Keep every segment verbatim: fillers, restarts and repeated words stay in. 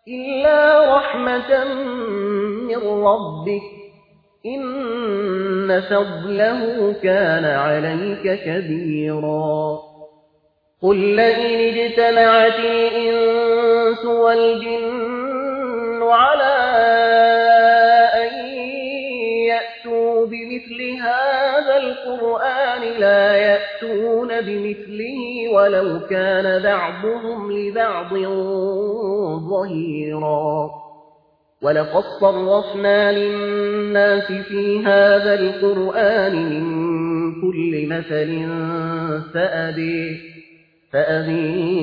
إلا رحمة من ربك إن فضله كان عليك كبيرا قل لئن اجتمعت الإنس والجن على أن يأتوا بمثل هذا القرآن لا يأتون بمثله ولو كان بعضهم لبعض ظهيرا ولقد صرفنا للناس في هذا القرآن من كل مثل فأبي, فأبي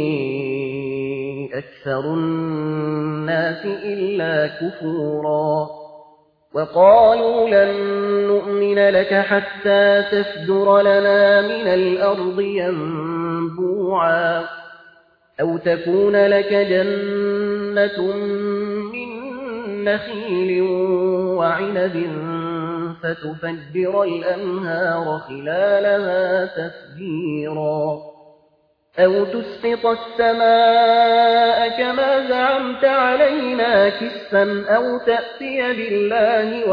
أكثر الناس إلا كفورا وقالوا لن نؤمن لك حتى تفجر لنا من الأرض ينبوعا أو تكون لك جنة من نخيل وعنب فتفجر الأنهار خلالها تفجيرا أو تسقط السماء كما زعمت علينا كسفا أو تأتي بالله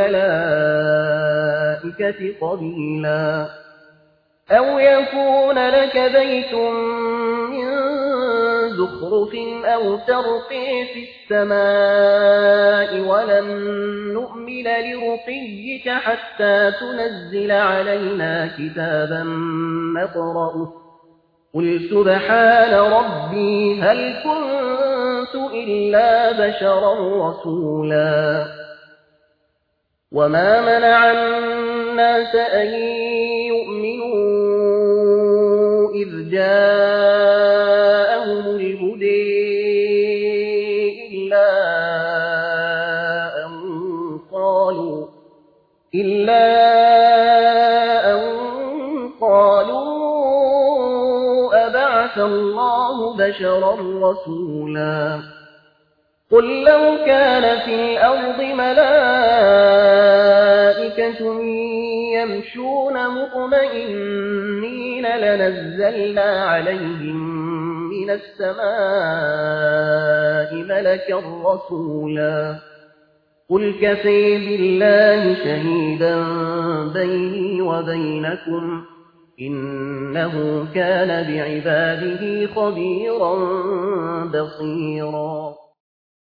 والملائكة قبيلا أو يكون لك بيت من زخرف أو ترقي في السماء ولن نؤمن لرقيك حتى تنزل علينا كتابا نقرأه قل سبحان ربي هل كنت إلا بشرا رسولا وما منع الناس أن يؤمنوا إذ جاءهم الهدى إلا أن قالوا إلا أن قالوا أبعث الله بشرا رسولا قل لو كان في الأرض ملائكة يمشون مطمئنين لنزلنا عليهم من السماء ملكا رسولا قل كفى بالله شهيدا بيني وبينكم إنه كان بعباده خبيرا بصيرا